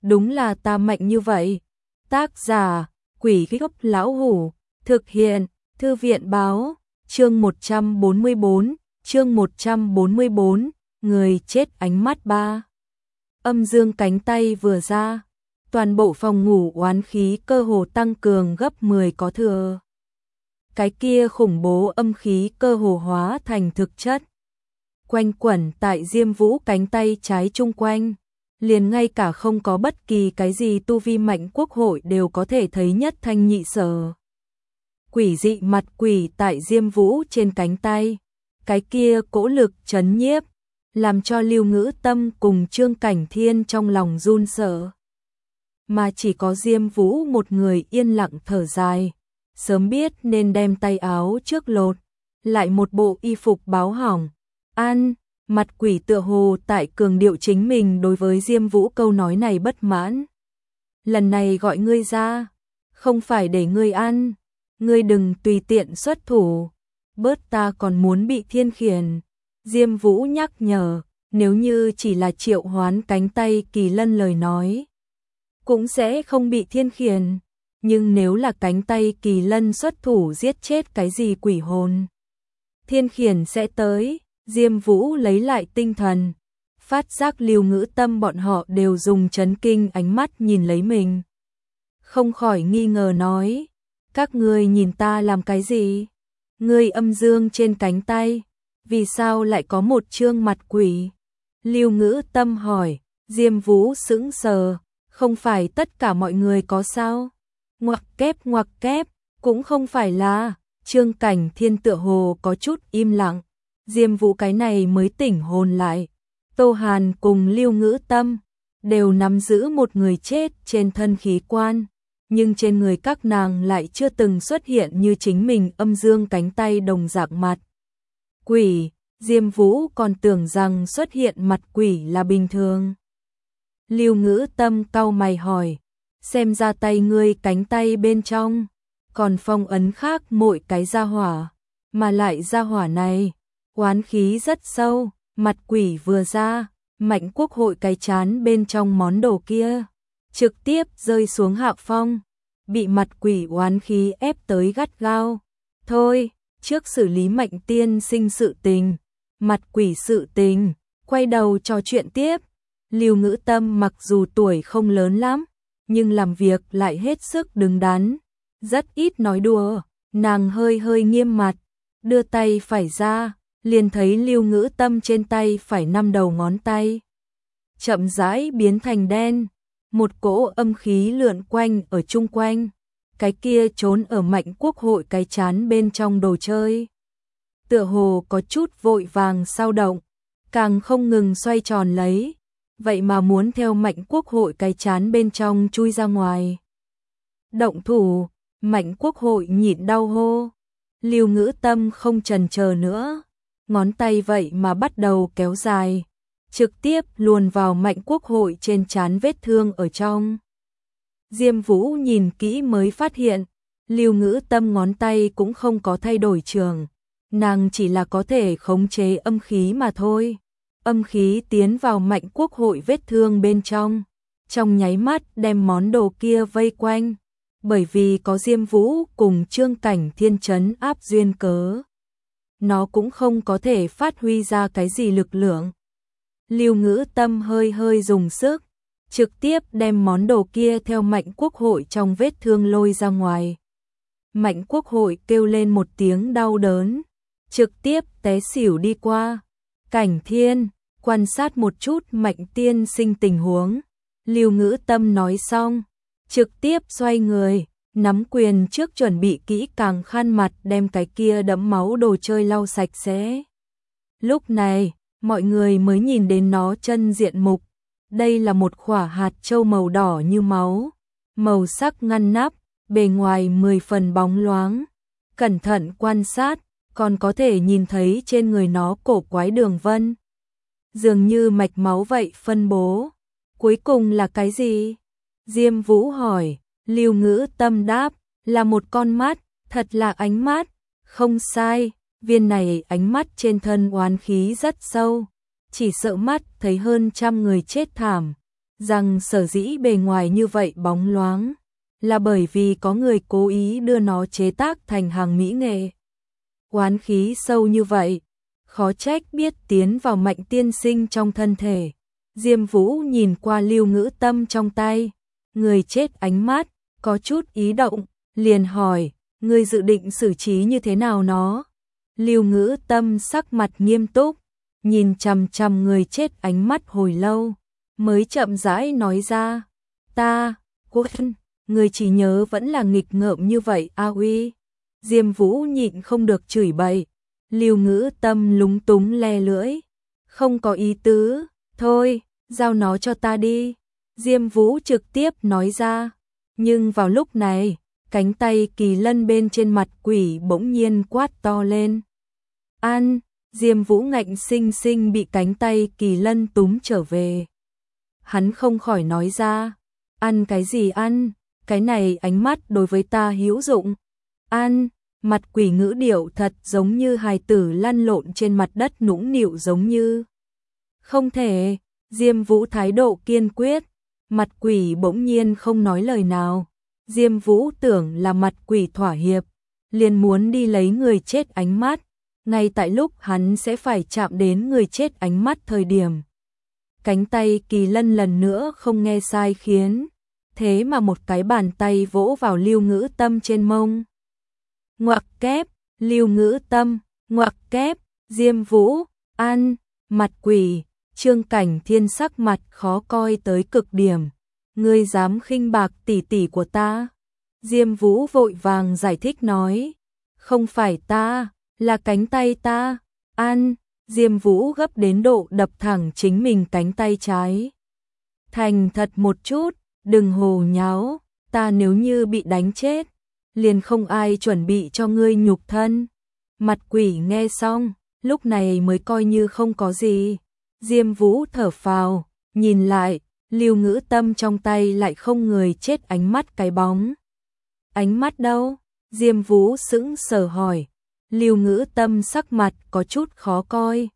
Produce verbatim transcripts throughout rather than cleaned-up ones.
đúng là ta mạnh như vậy. Tác giả, Quỷ Gốc Lão Hủ, thực hiện, Thư viện báo, chương một trăm bốn mươi bốn, chương một trăm bốn mươi bốn, người chết ánh mắt ba. Âm dương cánh tay vừa ra, toàn bộ phòng ngủ oán khí cơ hồ tăng cường gấp mười có thừa. Cái kia khủng bố âm khí cơ hồ hóa thành thực chất. Quanh quẩn tại Diêm Vũ cánh tay trái chung quanh, liền ngay cả không có bất kỳ cái gì tu vi mạnh quốc hội đều có thể thấy nhất thanh nhị sở. Quỷ dị mặt quỷ tại Diêm Vũ trên cánh tay, cái kia cỗ lực chấn nhiếp, làm cho Lưu Ngữ Tâm cùng Trương Cảnh Thiên trong lòng run sợ. Mà chỉ có Diêm Vũ một người yên lặng thở dài, sớm biết nên đem tay áo trước lột, lại một bộ y phục báo hỏng. An, mặt quỷ tựa hồ tại cường điệu chính mình đối với Diêm Vũ câu nói này bất mãn. Lần này gọi ngươi ra, không phải để ngươi ăn, ngươi đừng tùy tiện xuất thủ, bớt ta còn muốn bị thiên khiển. Diêm Vũ nhắc nhở, nếu như chỉ là triệu hoán cánh tay kỳ lân lời nói, cũng sẽ không bị thiên khiển, nhưng nếu là cánh tay kỳ lân xuất thủ giết chết cái gì quỷ hồn, thiên khiển sẽ tới. Diêm Vũ lấy lại tinh thần, phát giác Lưu Ngữ Tâm bọn họ đều dùng chấn kinh ánh mắt nhìn lấy mình. Không khỏi nghi ngờ nói, các ngươi nhìn ta làm cái gì? Ngươi âm dương trên cánh tay, vì sao lại có một trương mặt quỷ? Lưu Ngữ Tâm hỏi. Diêm Vũ sững sờ, không phải tất cả mọi người có sao? Ngoặc kép ngoặc kép, cũng không phải là. Trương Cảnh Thiên tựa hồ có chút im lặng. Diêm Vũ cái này mới tỉnh hồn lại. Tô Hàn cùng Lưu Ngữ Tâm đều nắm giữ một người chết trên thân khí quan, nhưng trên người các nàng lại chưa từng xuất hiện như chính mình âm dương cánh tay đồng dạng mặt quỷ. Diêm Vũ còn tưởng rằng xuất hiện mặt quỷ là bình thường. Lưu Ngữ Tâm cau mày hỏi, xem ra tay ngươi cánh tay bên trong còn phong ấn khác mỗi cái gia hỏa, mà lại gia hỏa này oán khí rất sâu. Mặt quỷ vừa ra, Mạnh Quốc Hội cái chán bên trong món đồ kia trực tiếp rơi xuống hạ phong, bị mặt quỷ oán khí ép tới gắt gao. Thôi, trước xử lý Mạnh tiên sinh sự tình, mặt quỷ sự tình, quay đầu trò chuyện tiếp. Lưu Ngữ Tâm mặc dù tuổi không lớn lắm, nhưng làm việc lại hết sức đứng đắn, rất ít nói đùa. Nàng hơi hơi nghiêm mặt, đưa tay phải ra, liền thấy Lưu Ngữ Tâm trên tay phải năm đầu ngón tay chậm rãi biến thành đen, một cỗ âm khí lượn quanh ở chung quanh, cái kia trốn ở Mạnh Quốc Hội cái chán bên trong đồ chơi, tựa hồ có chút vội vàng sao động, càng không ngừng xoay tròn lấy, vậy mà muốn theo Mạnh Quốc Hội cái chán bên trong chui ra ngoài. Động thủ, Mạnh Quốc Hội nhịn đau hô. Lưu Ngữ Tâm không chần chờ nữa, ngón tay vậy mà bắt đầu kéo dài, trực tiếp luồn vào Mạnh Quốc Hội trên trán vết thương ở trong. Diêm Vũ nhìn kỹ mới phát hiện, Lưu Ngữ Tâm ngón tay cũng không có thay đổi trường, nàng chỉ là có thể khống chế âm khí mà thôi. Âm khí tiến vào Mạnh Quốc Hội vết thương bên trong, trong nháy mắt đem món đồ kia vây quanh, bởi vì có Diêm Vũ cùng Trương Cảnh Thiên trấn áp duyên cớ, nó cũng không có thể phát huy ra cái gì lực lượng. Lưu Ngữ Tâm hơi hơi dùng sức, trực tiếp đem món đồ kia theo Mạnh Quốc Hội trong vết thương lôi ra ngoài. Mạnh Quốc Hội kêu lên một tiếng đau đớn, trực tiếp té xỉu đi qua. Cảnh Thiên, quan sát một chút Mạnh tiên sinh tình huống. Lưu Ngữ Tâm nói xong, trực tiếp xoay người, nắm quyền trước chuẩn bị kỹ càng khăn mặt đem cái kia đẫm máu đồ chơi lau sạch sẽ. Lúc này, mọi người mới nhìn đến nó chân diện mục. Đây là một quả hạt châu màu đỏ như máu, màu sắc ngăn nắp, bề ngoài mười phần bóng loáng. Cẩn thận quan sát, còn có thể nhìn thấy trên người nó cổ quái đường vân, dường như mạch máu vậy phân bố. Cuối cùng là cái gì? Diêm Vũ hỏi. Lưu Ngữ Tâm đáp, là một con mắt, thật là ánh mắt. Không sai, viên này ánh mắt trên thân oán khí rất sâu, chỉ sợ mắt thấy hơn trăm người chết thảm. rằng sở dĩ bề ngoài như vậy bóng loáng, là bởi vì có người cố ý đưa nó chế tác thành hàng mỹ nghệ. Oán khí sâu như vậy, khó trách biết tiến vào Mạnh tiên sinh trong thân thể. Diêm Vũ nhìn qua Lưu Ngữ Tâm trong tay, người chết ánh mắt, có chút ý động, liền hỏi, ngươi dự định xử trí như thế nào nó? Lưu Ngữ Tâm sắc mặt nghiêm túc, nhìn chằm chằm người chết ánh mắt hồi lâu, mới chậm rãi nói ra, ta, Quân, người chỉ nhớ vẫn là nghịch ngợm như vậy a uy. Diêm Vũ nhịn không được chửi bậy, Lưu Ngữ Tâm lúng túng le lưỡi, không có ý tứ, thôi, giao nó cho ta đi. Diêm Vũ trực tiếp nói ra, nhưng vào lúc này, cánh tay Kỳ Lân bên trên mặt quỷ bỗng nhiên quát to lên. Ăn, Diêm Vũ ngạnh sinh sinh bị cánh tay Kỳ Lân túm trở về. Hắn không khỏi nói ra, ăn cái gì ăn, cái này ánh mắt đối với ta hữu dụng. Ăn, mặt quỷ ngữ điệu thật giống như hài tử lăn lộn trên mặt đất nũng nịu giống như. Không thể, Diêm Vũ thái độ kiên quyết, mặt quỷ bỗng nhiên không nói lời nào. Diêm Vũ tưởng là mặt quỷ thỏa hiệp, liền muốn đi lấy người chết ánh mắt, ngay tại lúc hắn sẽ phải chạm đến người chết ánh mắt thời điểm. Cánh tay Kỳ Lân lần nữa không nghe sai khiến, thế mà một cái bàn tay vỗ vào Lưu Ngữ Tâm trên mông. Ngoặc kép, Lưu Ngữ Tâm, ngoặc kép, Diêm Vũ, ăn, mặt quỷ, Trương Cảnh Thiên sắc mặt khó coi tới cực điểm. Ngươi dám khinh bạc tỷ tỷ của ta? Diêm Vũ vội vàng giải thích nói, không phải ta, là cánh tay ta, ăn. Diêm Vũ gấp đến độ đập thẳng chính mình cánh tay trái. Thành thật một chút, đừng hồ nháo, ta nếu như bị đánh chết, liền không ai chuẩn bị cho ngươi nhục thân. Mặt quỷ nghe xong, lúc này mới coi như không có gì. Diêm Vũ thở phào, nhìn lại, Lưu Ngữ Tâm trong tay lại không người chết ánh mắt cái bóng. Ánh mắt đâu? Diêm Vũ sững sờ hỏi. Lưu Ngữ Tâm sắc mặt có chút khó coi.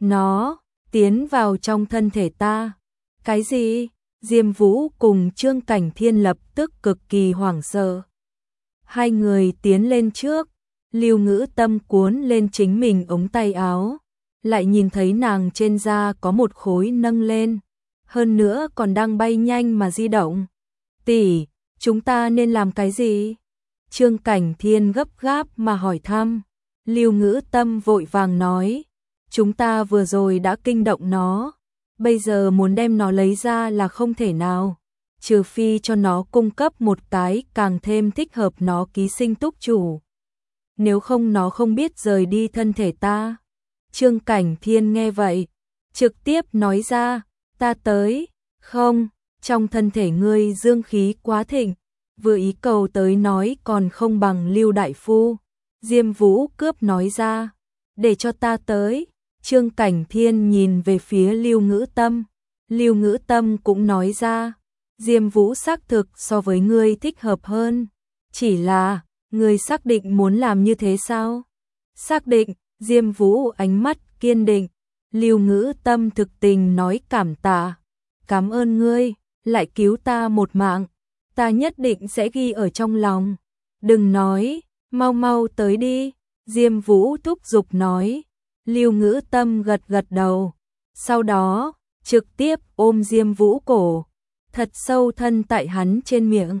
Nó tiến vào trong thân thể ta. Cái gì? Diêm Vũ cùng Trương Cảnh Thiên lập tức cực kỳ hoảng sợ. Hai người tiến lên trước, Lưu Ngữ Tâm cuốn lên chính mình ống tay áo, lại nhìn thấy nàng trên da có một khối nâng lên, hơn nữa còn đang bay nhanh mà di động. Tỷ, chúng ta nên làm cái gì? Trương Cảnh Thiên gấp gáp mà hỏi thăm. Lưu Ngữ Tâm vội vàng nói, chúng ta vừa rồi đã kinh động nó, bây giờ muốn đem nó lấy ra là không thể nào, trừ phi cho nó cung cấp một cái càng thêm thích hợp nó ký sinh túc chủ. Nếu không nó không biết rời đi thân thể ta. Trương Cảnh Thiên nghe vậy, trực tiếp nói ra, ta tới, không, trong thân thể ngươi dương khí quá thịnh, vừa ý cầu tới nói còn không bằng Lưu đại phu. Diêm Vũ cướp nói ra, để cho ta tới. Trương Cảnh Thiên nhìn về phía Lưu Ngữ Tâm, Lưu Ngữ Tâm cũng nói ra, Diêm Vũ xác thực so với ngươi thích hợp hơn, chỉ là, ngươi xác định muốn làm như thế sao? Xác định. Diêm Vũ ánh mắt kiên định, Lưu Ngữ Tâm thực tình nói cảm tạ, cảm ơn ngươi, lại cứu ta một mạng, ta nhất định sẽ ghi ở trong lòng. Đừng nói, mau mau tới đi. Diêm Vũ thúc giục nói. Lưu Ngữ Tâm gật gật đầu, sau đó trực tiếp ôm Diêm Vũ cổ, thật sâu thân tại hắn trên miệng.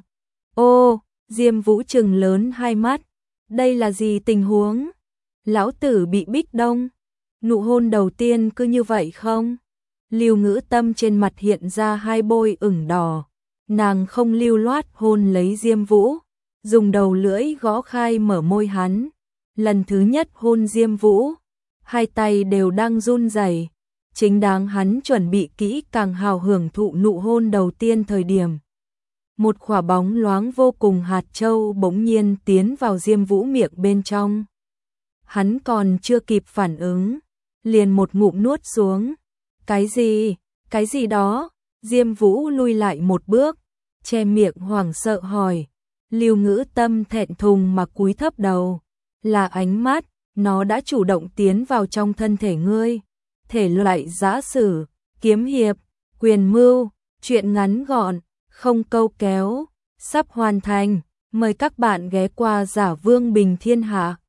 Ô, Diêm Vũ trừng lớn hai mắt, đây là gì tình huống? Lão tử bị bích đông, nụ hôn đầu tiên cứ như vậy không? Lưu Ngữ Tâm trên mặt hiện ra hai bôi ửng đỏ, nàng không lưu loát hôn lấy Diêm Vũ, dùng đầu lưỡi gõ khai mở môi hắn. Lần thứ nhất hôn Diêm Vũ, hai tay đều đang run rẩy, chính đáng hắn chuẩn bị kỹ càng hào hưởng thụ nụ hôn đầu tiên thời điểm. Một quả bóng loáng vô cùng hạt châu bỗng nhiên tiến vào Diêm Vũ miệng bên trong. Hắn còn chưa kịp phản ứng, liền một ngụm nuốt xuống. Cái gì? Cái gì đó? Diêm Vũ lui lại một bước, che miệng hoảng sợ hỏi. Lưu Ngữ Tâm thẹn thùng mà cúi thấp đầu. Là ánh mắt, nó đã chủ động tiến vào trong thân thể ngươi. Thể loại giã sử, kiếm hiệp, quyền mưu, Chuyện ngắn gọn, không câu kéo, sắp hoàn thành. Mời các bạn ghé qua Giả Vương Bình Thiên Hạ.